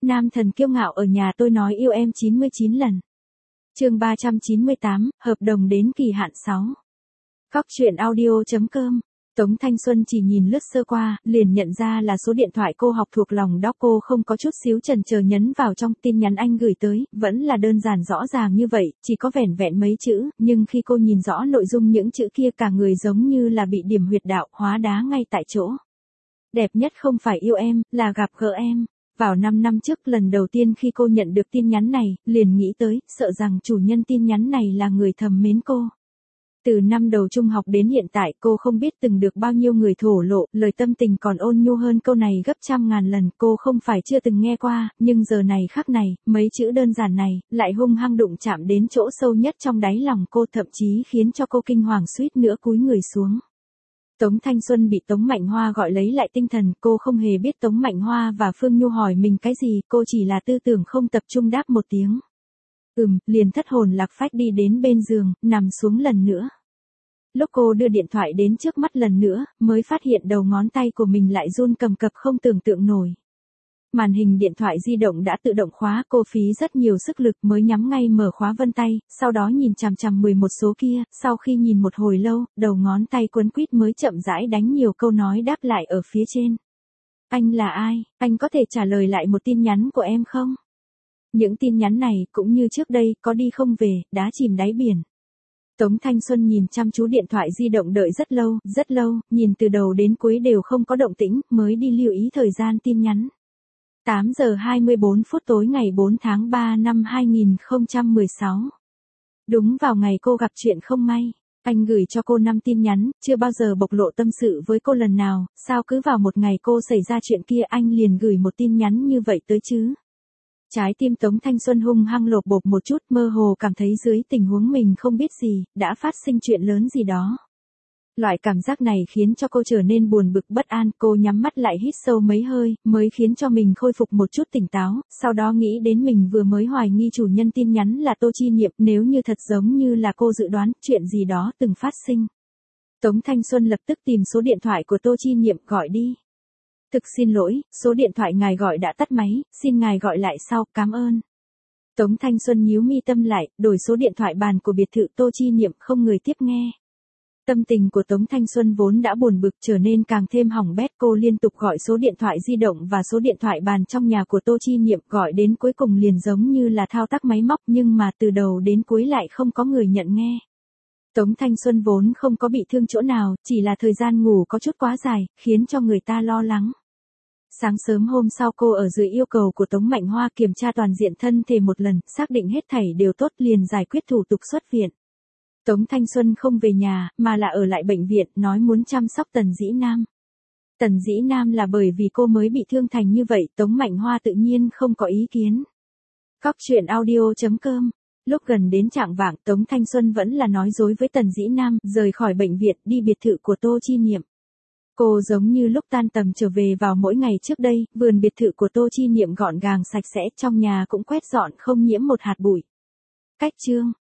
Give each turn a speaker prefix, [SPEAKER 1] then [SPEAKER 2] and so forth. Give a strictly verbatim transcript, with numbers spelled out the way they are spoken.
[SPEAKER 1] Nam thần kiêu ngạo ở nhà tôi nói yêu em chín mươi chín lần. Chương ba trăm chín mươi tám, hợp đồng đến kỳ hạn sáu. Cóc truyện audio chấm com. Tống Thanh Xuân chỉ nhìn lướt sơ qua, liền nhận ra là số điện thoại cô học thuộc lòng đó. Cô không có chút xíu chần chờ nhấn vào trong. Tin nhắn anh gửi tới, vẫn là đơn giản rõ ràng như vậy, chỉ có vẻn vẹn mấy chữ, nhưng khi cô nhìn rõ nội dung những chữ kia cả người giống như là bị điểm huyệt đạo, hóa đá ngay tại chỗ. Đẹp nhất không phải yêu em, là gặp gỡ em. Vào năm năm trước lần đầu tiên khi cô nhận được tin nhắn này, liền nghĩ tới, sợ rằng chủ nhân tin nhắn này là người thầm mến cô. Từ năm đầu trung học đến hiện tại cô không biết từng được bao nhiêu người thổ lộ, lời tâm tình còn ôn nhu hơn câu này gấp trăm ngàn lần. Cô không phải chưa từng nghe qua, nhưng giờ này khắc này, mấy chữ đơn giản này, lại hung hăng đụng chạm đến chỗ sâu nhất trong đáy lòng cô, thậm chí khiến cho cô kinh hoàng suýt nữa cúi người xuống. Tống Thanh Xuân bị Tống Mạnh Hoa gọi lấy lại tinh thần, cô không hề biết Tống Mạnh Hoa và Phương Nhu hỏi mình cái gì, cô chỉ là tư tưởng không tập trung đáp một tiếng. Ừm, liền thất hồn lạc phách đi đến bên giường, nằm xuống lần nữa. Lúc cô đưa điện thoại đến trước mắt lần nữa, mới phát hiện đầu ngón tay của mình lại run cầm cập không tưởng tượng nổi. Màn hình điện thoại di động đã tự động khóa, cô phí rất nhiều sức lực mới nhắm ngay mở khóa vân tay, sau đó nhìn chằm chằm mười một số kia, sau khi nhìn một hồi lâu, đầu ngón tay quấn quýt mới chậm rãi đánh nhiều câu nói đáp lại ở phía trên. Anh là ai, anh có thể trả lời lại một tin nhắn của em không? Những tin nhắn này, cũng như trước đây, có đi không về, đá chìm đáy biển. Tống Thanh Xuân nhìn chăm chú điện thoại di động đợi rất lâu, rất lâu, nhìn từ đầu đến cuối đều không có động tĩnh, mới đi lưu ý thời gian tin nhắn. tám giờ hai mươi bốn phút tối ngày bốn tháng ba năm hai nghìn không trăm mười sáu. Đúng vào ngày cô gặp chuyện không may, anh gửi cho cô năm tin nhắn, chưa bao giờ bộc lộ tâm sự với cô lần nào, sao cứ vào một ngày cô xảy ra chuyện kia anh liền gửi một tin nhắn như vậy tới chứ? Trái tim Tống Thanh Xuân hung hăng lột bột một chút, mơ hồ cảm thấy dưới tình huống mình không biết gì, đã phát sinh chuyện lớn gì đó. Loại cảm giác này khiến cho cô trở nên buồn bực bất an, cô nhắm mắt lại hít sâu mấy hơi, mới khiến cho mình khôi phục một chút tỉnh táo, sau đó nghĩ đến mình vừa mới hoài nghi chủ nhân tin nhắn là Tô Chi Niệm, nếu như thật giống như là cô dự đoán, chuyện gì đó từng phát sinh. Tống Thanh Xuân lập tức tìm số điện thoại của Tô Chi Niệm gọi đi. Thực xin lỗi, số điện thoại ngài gọi đã tắt máy, xin ngài gọi lại sau, cảm ơn. Tống Thanh Xuân nhíu mi tâm lại, đổi số điện thoại bàn của biệt thự Tô Chi Niệm, không người tiếp nghe. Tâm tình của Tống Thanh Xuân vốn đã buồn bực trở nên càng thêm hỏng bét, cô liên tục gọi số điện thoại di động và số điện thoại bàn trong nhà của Tô Chi Niệm, gọi đến cuối cùng liền giống như là thao tác máy móc, nhưng mà từ đầu đến cuối lại không có người nhận nghe. Tống Thanh Xuân vốn không có bị thương chỗ nào, chỉ là thời gian ngủ có chút quá dài, khiến cho người ta lo lắng. Sáng sớm hôm sau cô ở dưới yêu cầu của Tống Mạnh Hoa kiểm tra toàn diện thân thể một lần, xác định hết thảy đều tốt liền giải quyết thủ tục xuất viện. Tống Thanh Xuân không về nhà, mà là ở lại bệnh viện, nói muốn chăm sóc Tần Dĩ Nam. Tần Dĩ Nam là bởi vì cô mới bị thương thành như vậy, Tống Mạnh Hoa tự nhiên không có ý kiến. Cóc truyện audio chấm com. Lúc gần đến chạng vạng, Tống Thanh Xuân vẫn là nói dối với Tần Dĩ Nam, rời khỏi bệnh viện, đi biệt thự của Tô Chi Niệm. Cô giống như lúc tan tầm trở về vào mỗi ngày trước đây, vườn biệt thự của Tô Chi Niệm gọn gàng sạch sẽ, trong nhà cũng quét dọn không nhiễm một hạt bụi. Cách chương